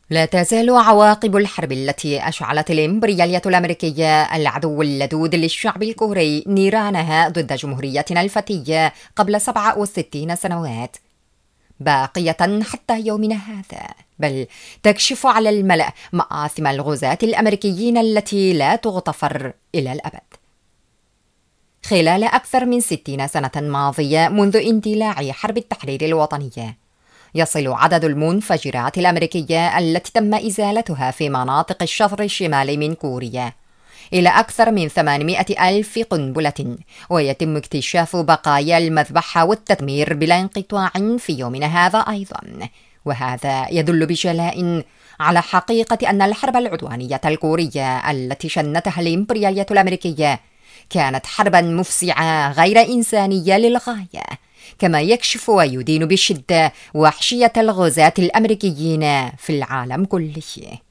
لا تزال عواقب الحرب التي أشعلت الإمبريالية الأمريكية العدو اللدود للشعب الكوري نيرانها ضد جمهوريتنا الفتية قبل 67 سنوات باقية حتى يومنا هذا، بل تكشف على الملأ مآثم الغزاة الأمريكيين التي لا تغتفر إلى الأبد. خلال أكثر من 60 سنة ماضية منذ اندلاع حرب التحرير الوطنية، يصل عدد المنفجرات الأمريكية التي تم إزالتها في مناطق الشطر الشمالي من كوريا إلى أكثر من 800 ألف قنبلة، ويتم اكتشاف بقايا المذبحة والتدمير بلا انقطاع في يومنا هذا أيضا. وهذا يدل بجلاء على حقيقة أن الحرب العدوانية الكورية التي شنتها الإمبريالية الأمريكية كانت حربا مفزعة غير إنسانية للغاية، كما يكشف ويدين بشدة وحشية الغزاة الأمريكيين في العالم كله.